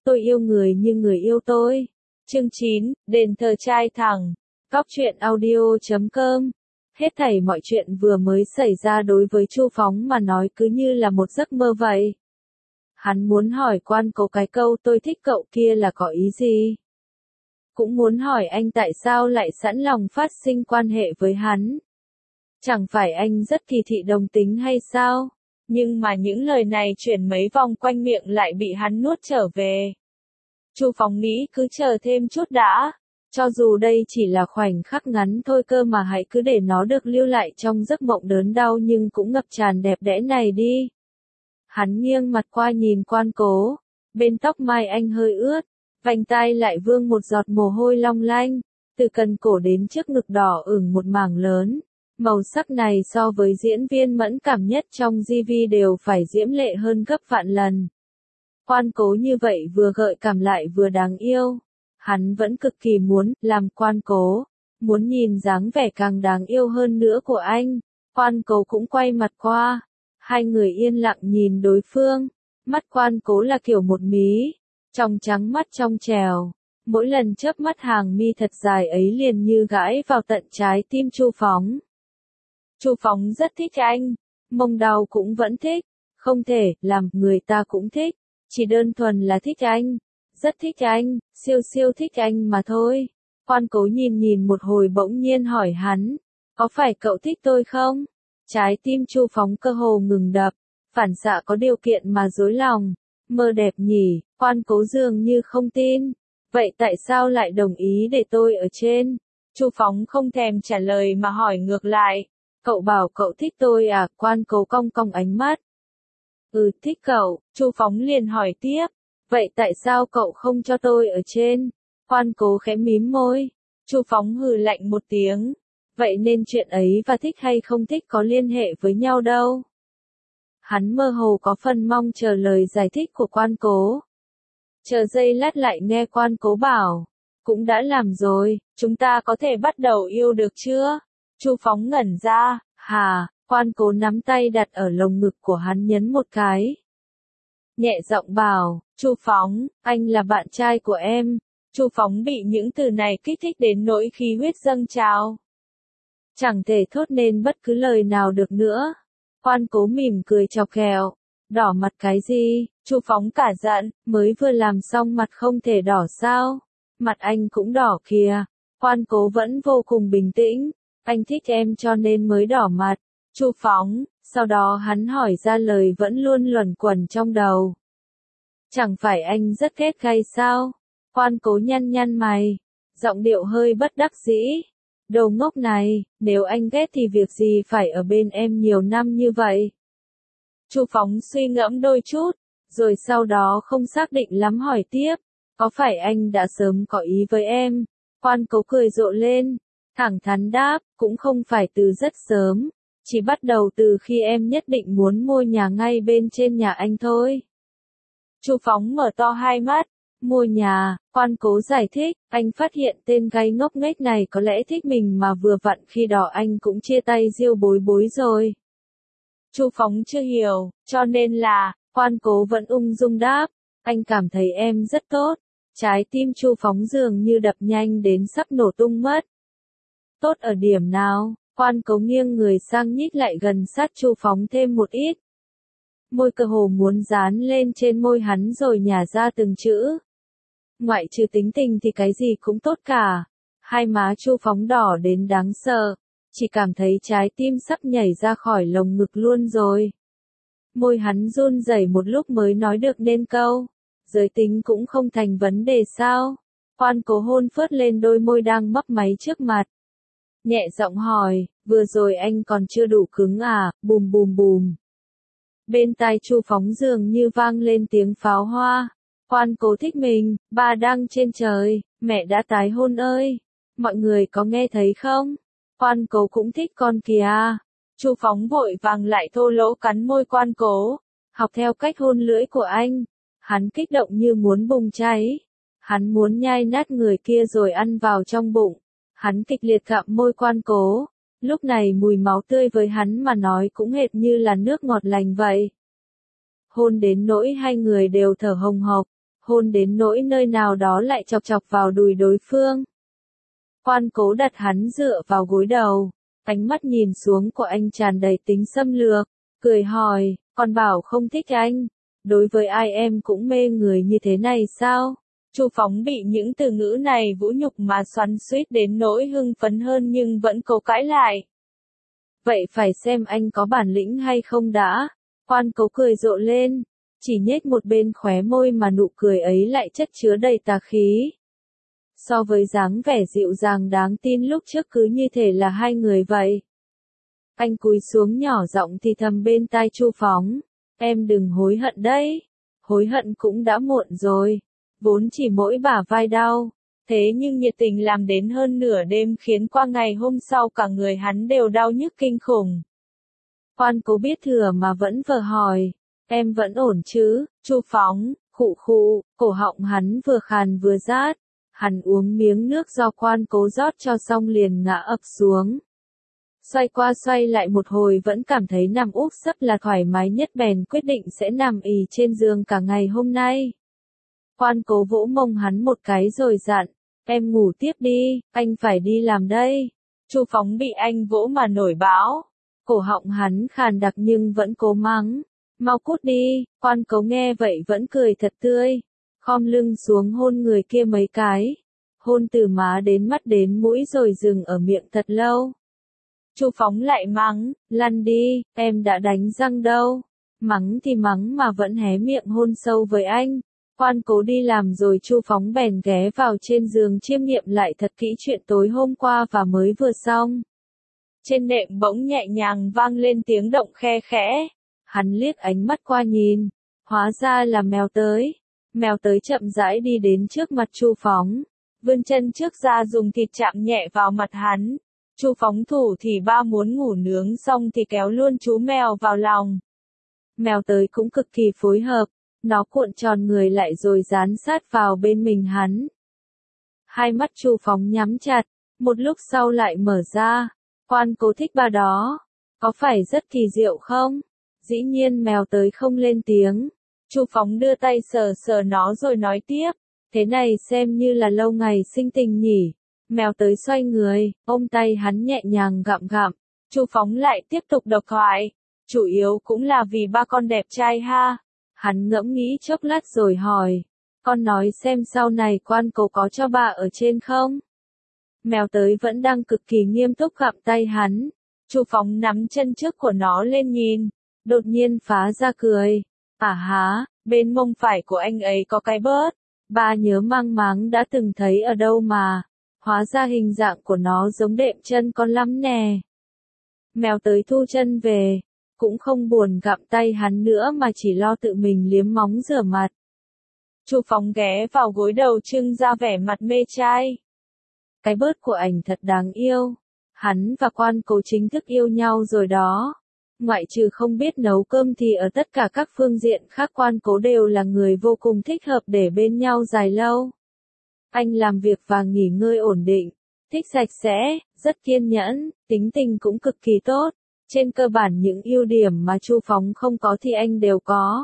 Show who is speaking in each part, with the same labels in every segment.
Speaker 1: tôi yêu người như người yêu tôi. Chương 9, đền thờ trai thẳng. Cóc truyện audio.com. Hết thảy mọi chuyện vừa mới xảy ra đối với Chu Phóng mà nói cứ như là một giấc mơ vậy. Hắn muốn hỏi Quan Cố cái câu tôi thích cậu kia là có ý gì? Cũng muốn hỏi anh tại sao lại sẵn lòng phát sinh quan hệ với hắn. Chẳng phải anh rất kỳ thị đồng tính hay sao? Nhưng mà những lời này chuyển mấy vòng quanh miệng lại bị hắn nuốt trở về. Chu Phóng nghĩ cứ chờ thêm chút đã. Cho dù đây chỉ là khoảnh khắc ngắn thôi cơ mà hãy cứ để nó được lưu lại trong giấc mộng đớn đau nhưng cũng ngập tràn đẹp đẽ này đi. Hắn nghiêng mặt qua nhìn Quan Cố. Bên tóc mai anh hơi ướt. Vành tai lại vương một giọt mồ hôi long lanh. Từ cần cổ đến trước ngực đỏ ửng một mảng lớn. Màu sắc này so với diễn viên mẫn cảm nhất trong GV đều phải diễm lệ hơn gấp vạn lần. Quan Cố như vậy vừa gợi cảm lại vừa đáng yêu. Hắn vẫn cực kỳ muốn làm Quan Cố, muốn nhìn dáng vẻ càng đáng yêu hơn nữa của anh. Quan Cố cũng quay mặt qua. Hai người yên lặng nhìn đối phương. Mắt Quan Cố là kiểu một mí, trong trắng mắt trong trèo. Mỗi lần chớp mắt hàng mi thật dài ấy liền như gãi vào tận trái tim Chu Phóng. Chu Phóng rất thích anh, mông đau cũng vẫn thích, không thể làm người ta cũng thích, chỉ đơn thuần là thích anh, rất thích anh, siêu siêu thích anh mà thôi. Quan Cố nhìn một hồi bỗng nhiên hỏi hắn, có phải cậu thích tôi không? Trái tim Chu Phóng cơ hồ ngừng đập, phản xạ có điều kiện mà dối lòng, mơ đẹp nhỉ, Quan Cố dường như không tin, vậy tại sao lại đồng ý để tôi ở trên? Chu Phóng không thèm trả lời mà hỏi ngược lại. Cậu bảo cậu thích tôi à? Quan Cố cong cong ánh mắt. Thích cậu, Chu Phóng liền hỏi tiếp. Vậy tại sao cậu không cho tôi ở trên? Quan Cố khẽ mím môi. Chu Phóng hừ lạnh một tiếng. Vậy nên chuyện ấy và thích hay không thích có liên hệ với nhau đâu. Hắn mơ hồ có phần mong chờ lời giải thích của Quan Cố. Chờ giây lát lại nghe Quan Cố bảo. Cũng đã làm rồi, chúng ta có thể bắt đầu yêu được chưa? Chu Phóng ngẩn ra, hà, Quan Cố nắm tay đặt ở lồng ngực của hắn nhấn một cái. Nhẹ giọng bảo, Chu Phóng, anh là bạn trai của em. Chu Phóng bị những từ này kích thích đến nỗi khí huyết dâng trào. Chẳng thể thốt nên bất cứ lời nào được nữa. Quan Cố mỉm cười chọc ghẹo. Đỏ mặt cái gì? Chu Phóng cả giận, mới vừa làm xong mặt không thể đỏ sao? Mặt anh cũng đỏ kìa. Quan Cố vẫn vô cùng bình tĩnh. Anh thích em cho nên mới đỏ mặt. Chu Phóng, sau đó hắn hỏi ra lời vẫn luôn luẩn quẩn trong đầu. Chẳng phải anh rất ghét gay sao? Quan Cố nhăn mày, giọng điệu hơi bất đắc dĩ. Đồ ngốc này, nếu anh ghét thì việc gì phải ở bên em nhiều năm như vậy? Chu Phóng suy ngẫm đôi chút, rồi sau đó không xác định lắm hỏi tiếp. Có phải anh đã sớm có ý với em? Quan Cố cười rộ lên. Thẳng thắn đáp, cũng không phải từ rất sớm, chỉ bắt đầu từ khi em nhất định muốn mua nhà ngay bên trên nhà anh thôi. Chu Phóng mở to hai mắt, mua nhà, Quan Cố giải thích, anh phát hiện tên gái ngốc nghếch này có lẽ thích mình mà vừa vặn khi đó anh cũng chia tay Diêu Bối Bối rồi. Chu Phóng chưa hiểu, cho nên là, Quan Cố vẫn ung dung đáp, anh cảm thấy em rất tốt. Trái tim Chu Phóng dường như đập nhanh đến sắp nổ tung mất. Tốt ở điểm nào? Quan Cố nghiêng người sang nhích lại gần sát Chu Phóng thêm một ít. Môi cơ hồ muốn dán lên trên môi hắn rồi nhả ra từng chữ. Ngoại trừ tính tình thì cái gì cũng tốt cả. Hai má Chu Phóng đỏ đến đáng sợ. Chỉ cảm thấy trái tim sắp nhảy ra khỏi lồng ngực luôn rồi. Môi hắn run rẩy một lúc mới nói được nên câu. Giới tính cũng không thành vấn đề sao? Quan Cố hôn phớt lên đôi môi đang mấp máy trước mặt. Nhẹ giọng hỏi, vừa rồi anh còn chưa đủ cứng à? Bùm bùm bùm. Bên tai Chu Phóng dường như vang lên tiếng pháo hoa. Quan Cố thích mình, ba đang trên trời, mẹ đã tái hôn ơi. Mọi người có nghe thấy không? Quan Cố cũng thích con kìa. Chu Phóng vội vàng lại thô lỗ cắn môi Quan Cố, học theo cách hôn lưỡi của anh. Hắn kích động như muốn bùng cháy. Hắn muốn nhai nát người kia rồi ăn vào trong bụng. Hắn kịch liệt gặm môi Quan Cố. Lúc này mùi máu tươi với hắn mà nói cũng hệt như là nước ngọt lành vậy. Hôn đến nỗi hai người đều thở hồng hộc. hôn đến nỗi nơi nào đó lại chọc chọc vào đùi đối phương. Quan Cố đặt hắn dựa vào gối đầu, ánh mắt nhìn xuống của anh tràn đầy tính xâm lược, cười hỏi, con bảo không thích anh, đối với ai em cũng mê người như thế này sao? Chu Phóng bị những từ ngữ này vũ nhục mà xoắn xuýt đến nỗi hưng phấn hơn nhưng vẫn cố cãi lại. Vậy phải xem anh có bản lĩnh hay không đã. Quan Cố cười rộ lên, chỉ nhếch một bên khóe môi mà nụ cười ấy lại chất chứa đầy tà khí. So với dáng vẻ dịu dàng đáng tin lúc trước cứ như thể là hai người vậy. Anh cúi xuống nhỏ giọng thì thầm bên tai Chu Phóng, em đừng hối hận đấy. Hối hận cũng đã muộn rồi, vốn chỉ mỗi bả vai đau. Thế nhưng nhiệt tình làm đến hơn nửa đêm khiến qua ngày hôm sau cả người hắn đều đau nhức kinh khủng. Quan Cố biết thừa mà vẫn vờ hỏi, em vẫn ổn chứ? Chu Phóng, khụ khụ, cổ họng hắn vừa khàn vừa rát. Hắn uống miếng nước do Quan Cố rót cho xong liền ngã ập xuống. Xoay qua xoay lại một hồi vẫn cảm thấy nằm úp sấp là thoải mái nhất bèn quyết định sẽ nằm ì trên giường cả ngày hôm nay. Quan Cố vỗ mông hắn một cái rồi dặn, em ngủ tiếp đi, anh phải đi làm đây. Chu Phóng bị anh vỗ mà nổi bão. Cổ họng hắn khàn đặc nhưng vẫn cố mắng, mau cút đi. Quan Cố nghe vậy vẫn cười thật tươi, khom lưng xuống hôn người kia mấy cái, hôn từ má đến mắt đến mũi rồi dừng ở miệng thật lâu. Chu Phóng lại mắng, lăn đi, em đã đánh răng đâu. Mắng thì mắng mà vẫn hé miệng hôn sâu với anh. Quan Cố đi làm rồi Chu Phóng bèn ghé vào trên giường chiêm nghiệm lại thật kỹ chuyện tối hôm qua và mới vừa xong. Trên nệm bỗng nhẹ nhàng vang lên tiếng động khe khẽ. Hắn liếc ánh mắt qua nhìn, hóa ra là mèo tới. Mèo tới chậm rãi đi đến trước mặt Chu Phóng, vươn chân trước ra dùng thịt chạm nhẹ vào mặt hắn. Chu Phóng thủ thì ba muốn ngủ nướng xong thì kéo luôn chú mèo vào lòng. Mèo tới cũng cực kỳ phối hợp, nó cuộn tròn người lại rồi dán sát vào bên mình hắn. Hai mắt Chu Phóng nhắm chặt, một lúc sau lại mở ra. Quan Cố thích ba đó, có phải rất kỳ diệu không? Dĩ nhiên mèo tới không lên tiếng. Chu Phóng đưa tay sờ sờ nó rồi nói tiếp, thế này xem như là lâu ngày sinh tình nhỉ. Mèo tới xoay người, ôm tay hắn nhẹ nhàng gặm gặm. Chu Phóng lại tiếp tục độc thoại, chủ yếu cũng là vì ba con đẹp trai ha. Hắn ngẫm nghĩ chốc lát rồi hỏi, con nói xem sau này Quan Cố có cho bà ở trên không? Mèo tới vẫn đang cực kỳ nghiêm túc gặm tay hắn. Chu Phóng nắm chân trước của nó lên nhìn, đột nhiên phá ra cười. À há, bên mông phải của anh ấy có cái bớt. Ba nhớ mang máng đã từng thấy ở đâu mà. Hóa ra hình dạng của nó giống đệm chân con lắm nè. Mèo tới thu chân về, cũng không buồn gặm tay hắn nữa mà chỉ lo tự mình liếm móng rửa mặt. Chu Phóng ghé vào gối đầu trưng ra vẻ mặt mê trai. Cái bớt của ảnh thật đáng yêu. Hắn và Quan Cố chính thức yêu nhau rồi đó. Ngoại trừ không biết nấu cơm thì ở tất cả các phương diện khác Quan Cố đều là người vô cùng thích hợp để bên nhau dài lâu. Anh làm việc và nghỉ ngơi ổn định, thích sạch sẽ, rất kiên nhẫn, tính tình cũng cực kỳ tốt. Trên cơ bản những ưu điểm mà Chu Phóng không có thì anh đều có.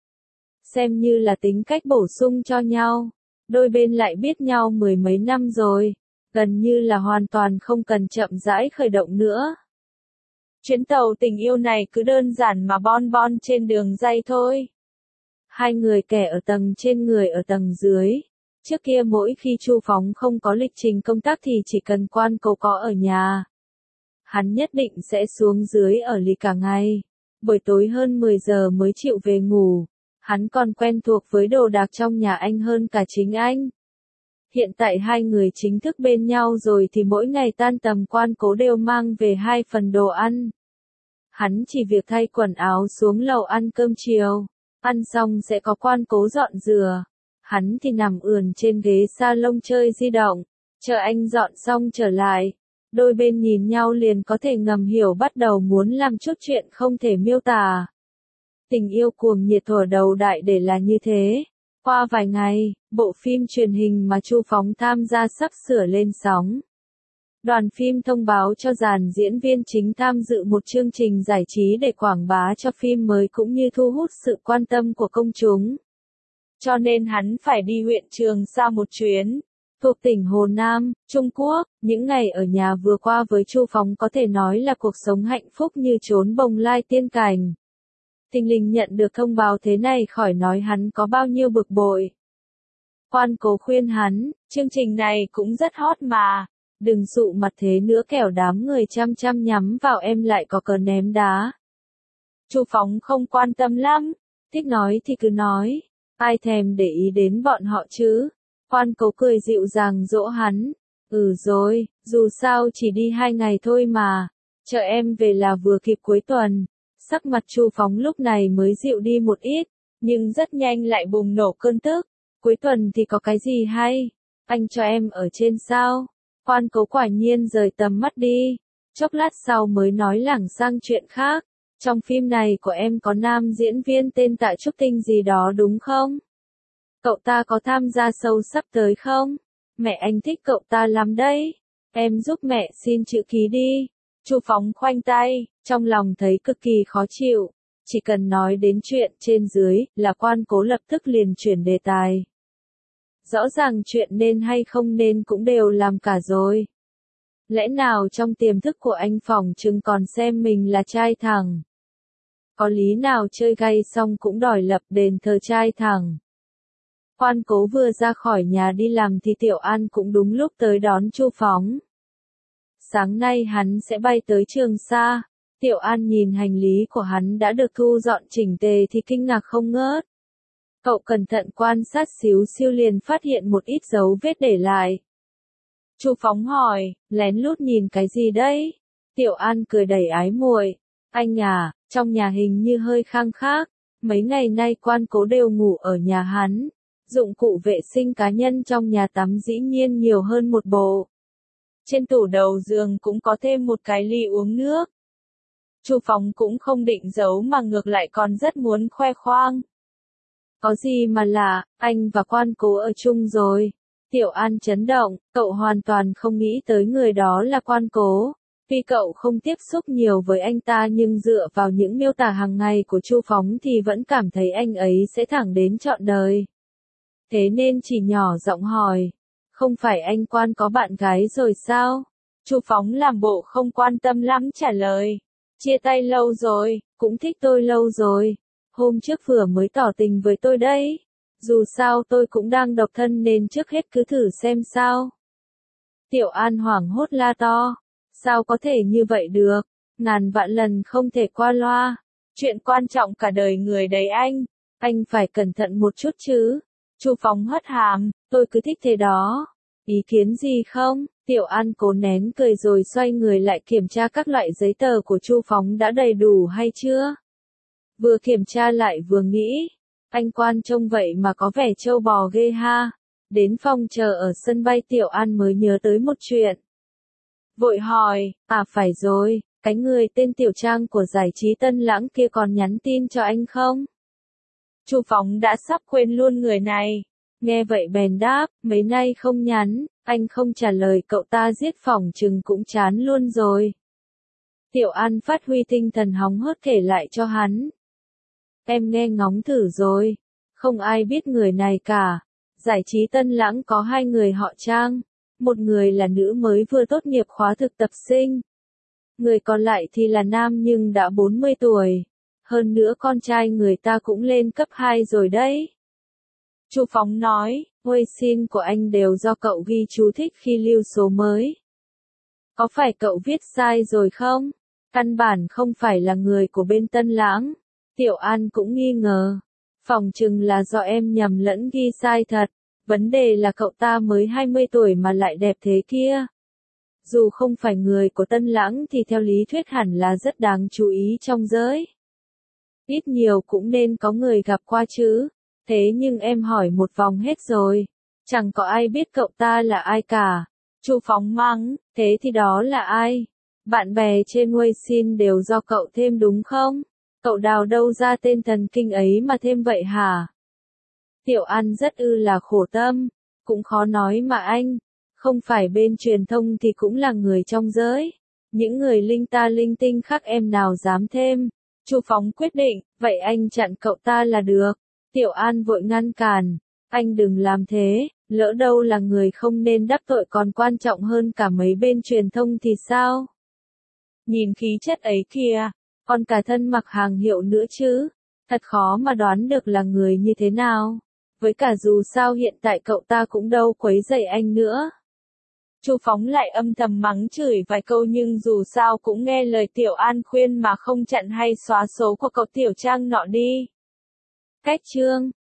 Speaker 1: Xem như là tính cách bổ sung cho nhau. Đôi bên lại biết nhau mười mấy năm rồi, gần như là hoàn toàn không cần chậm rãi khởi động nữa. Chuyến tàu tình yêu này cứ đơn giản mà bon bon trên đường ray thôi. Hai người kẻ ở tầng trên người ở tầng dưới. Trước kia mỗi khi Chu Phóng không có lịch trình công tác thì chỉ cần Quan Cố có ở nhà, hắn nhất định sẽ xuống dưới ở lì cả ngày. Buổi tối hơn 10 giờ mới chịu về ngủ. Hắn còn quen thuộc với đồ đạc trong nhà anh hơn cả chính anh. Hiện tại hai người chính thức bên nhau rồi thì mỗi ngày tan tầm Quan Cố đều mang về 2 phần đồ ăn. Hắn chỉ việc thay quần áo xuống lầu ăn cơm chiều. Ăn xong sẽ có Quan Cố dọn dừa. Hắn thì nằm ườn trên ghế salon chơi di động, chờ anh dọn xong trở lại. Đôi bên nhìn nhau liền có thể ngầm hiểu bắt đầu muốn làm chút chuyện không thể miêu tả. Tình yêu cuồng nhiệt thuở đầu đại để là như thế. Qua vài ngày, bộ phim truyền hình mà Chu Phóng tham gia sắp sửa lên sóng. Đoàn phim thông báo cho dàn diễn viên chính tham dự một chương trình giải trí để quảng bá cho phim mới cũng như thu hút sự quan tâm của công chúng. cho nên hắn phải đi huyện Trường Sa một chuyến. Thuộc tỉnh Hồ Nam, Trung Quốc, những ngày ở nhà vừa qua với Chu Phóng có thể nói là cuộc sống hạnh phúc như trốn bồng lai tiên cảnh. Thình lình nhận được thông báo thế này khỏi nói hắn có bao nhiêu bực bội. Quan Cố khuyên hắn, chương trình này cũng rất hot mà, đừng dụ mặt thế nữa kẻo đám người chăm chăm nhắm vào em lại có cờ ném đá. Chu Phóng không quan tâm lắm, thích nói thì cứ nói, ai thèm để ý đến bọn họ chứ. Quan Cố cười dịu dàng dỗ hắn, rồi, dù sao chỉ đi 2 ngày thôi mà, chờ em về là vừa kịp cuối tuần. Sắc mặt Chu Phóng lúc này mới dịu đi một ít, nhưng rất nhanh lại bùng nổ cơn tức. Cuối tuần thì có cái gì hay? Anh cho em ở trên sao? Quan Cố quả nhiên rời tầm mắt đi, chốc lát sau mới nói lảng sang chuyện khác. Trong phim này của em có nam diễn viên tên Tạ Trúc Tinh gì đó đúng không? Cậu ta có tham gia show sắp tới không? Mẹ anh thích cậu ta lắm đấy. Em giúp mẹ xin chữ ký đi. Chu Phóng khoanh tay, trong lòng thấy cực kỳ khó chịu. Chỉ cần nói đến chuyện trên dưới là Quan Cố lập tức liền chuyển đề tài. Rõ ràng chuyện nên hay không nên cũng đều làm cả rồi. Lẽ nào trong tiềm thức của anh phỏng chừng còn xem mình là trai thẳng? Có lý nào chơi gay xong cũng đòi lập đền thờ trai thẳng? Quan Cố vừa ra khỏi nhà đi làm thì Tiểu An cũng đúng lúc tới đón Chu Phóng. Sáng nay hắn sẽ bay tới Trường Sa. Tiểu An nhìn hành lý của hắn đã được thu dọn chỉnh tề thì kinh ngạc không ngớt. Cậu cẩn thận quan sát xíu xiu liền phát hiện một ít dấu vết để lại. Chu Phóng hỏi, lén lút nhìn cái gì đấy? Tiểu An cười đầy ái muội, anh à, trong nhà hình như hơi khang khác, mấy ngày nay Quan Cố đều ngủ ở nhà hắn. Dụng cụ vệ sinh cá nhân trong nhà tắm dĩ nhiên nhiều hơn một bộ. Trên tủ đầu giường cũng có thêm một cái ly uống nước. Chu Phóng cũng không định giấu mà ngược lại còn rất muốn khoe khoang. Có gì mà lạ, anh và Quan Cố ở chung rồi. Tiểu An chấn động, cậu hoàn toàn không nghĩ tới người đó là Quan Cố. Vì cậu không tiếp xúc nhiều với anh ta nhưng dựa vào những miêu tả hàng ngày của Chu Phóng thì vẫn cảm thấy anh ấy sẽ thẳng đến trọn đời. Thế nên chỉ nhỏ giọng hỏi, không phải anh Quan có bạn gái rồi sao? Chu Phóng làm bộ không quan tâm lắm trả lời, chia tay lâu rồi, cũng thích tôi lâu rồi. Hôm trước vừa mới tỏ tình với tôi đấy. Dù sao tôi cũng đang độc thân nên trước hết cứ thử xem sao. Tiểu An hoảng hốt la to. Sao có thể như vậy được? Ngàn vạn lần không thể qua loa. Chuyện quan trọng cả đời người đấy anh phải cẩn thận một chút chứ. Chu Phóng hất hàm, tôi cứ thích thế đó. Ý kiến gì không? Tiểu An cố nén cười rồi xoay người lại kiểm tra các loại giấy tờ của Chu Phóng đã đầy đủ hay chưa. Vừa kiểm tra lại vừa nghĩ, anh Quan trông vậy mà có vẻ trâu bò ghê ha. Đến phòng chờ ở sân bay Tiểu An mới nhớ tới một chuyện. Vội hỏi, phải rồi, cái người tên Tiểu Trang của giải trí Tân Lãng kia còn nhắn tin cho anh không? Chu Phóng đã sắp quên luôn người này. Nghe vậy bèn đáp, mấy nay không nhắn, anh không trả lời cậu ta giết phỏng chừng cũng chán luôn rồi. Tiểu An phát huy tinh thần hóng hớt kể lại cho hắn. Em nghe ngóng thử rồi, không ai biết người này cả. Giải trí Tân Lãng có 2 người họ Trang, một người là nữ mới vừa tốt nghiệp khóa thực tập sinh. Người còn lại thì là nam nhưng đã 40 tuổi. Hơn nữa con trai người ta cũng lên cấp 2 rồi đấy. Chu Phóng nói, Weixin của anh đều do cậu ghi chú thích khi lưu số mới. Có phải cậu viết sai rồi không? Căn bản không phải là người của bên Tân Lãng. Tiểu An cũng nghi ngờ. Phỏng chừng là do em nhầm lẫn ghi sai thật. Vấn đề là cậu ta mới 20 tuổi mà lại đẹp thế kia. Dù không phải người của Tân Lãng thì theo lý thuyết hẳn là rất đáng chú ý trong giới. Ít nhiều cũng nên có người gặp qua chứ. Thế nhưng em hỏi một vòng hết rồi. Chẳng có ai biết cậu ta là ai cả. Chu Phóng mắng, thế thì đó là ai? Bạn bè trên Weixin đều do cậu thêm đúng không? Cậu đào đâu ra tên thần kinh ấy mà thêm vậy hả? Tiểu An rất là khổ tâm. Cũng khó nói mà anh. Không phải bên truyền thông thì cũng là người trong giới. Những người linh ta linh tinh khác em nào dám thêm. Chu Phóng quyết định, vậy anh chặn cậu ta là được. Tiểu An vội ngăn cản, anh đừng làm thế, lỡ đâu là người không nên đắc tội còn quan trọng hơn cả mấy bên truyền thông thì sao? Nhìn khí chất ấy kìa, còn cả thân mặc hàng hiệu nữa chứ, thật khó mà đoán được là người như thế nào. Với cả dù sao hiện tại cậu ta cũng đâu quấy rầy anh nữa. Chu Phóng lại âm thầm mắng chửi vài câu nhưng dù sao cũng nghe lời Tiểu An khuyên mà không chặn hay xóa số của cậu Tiểu Trang nọ đi. Cách chương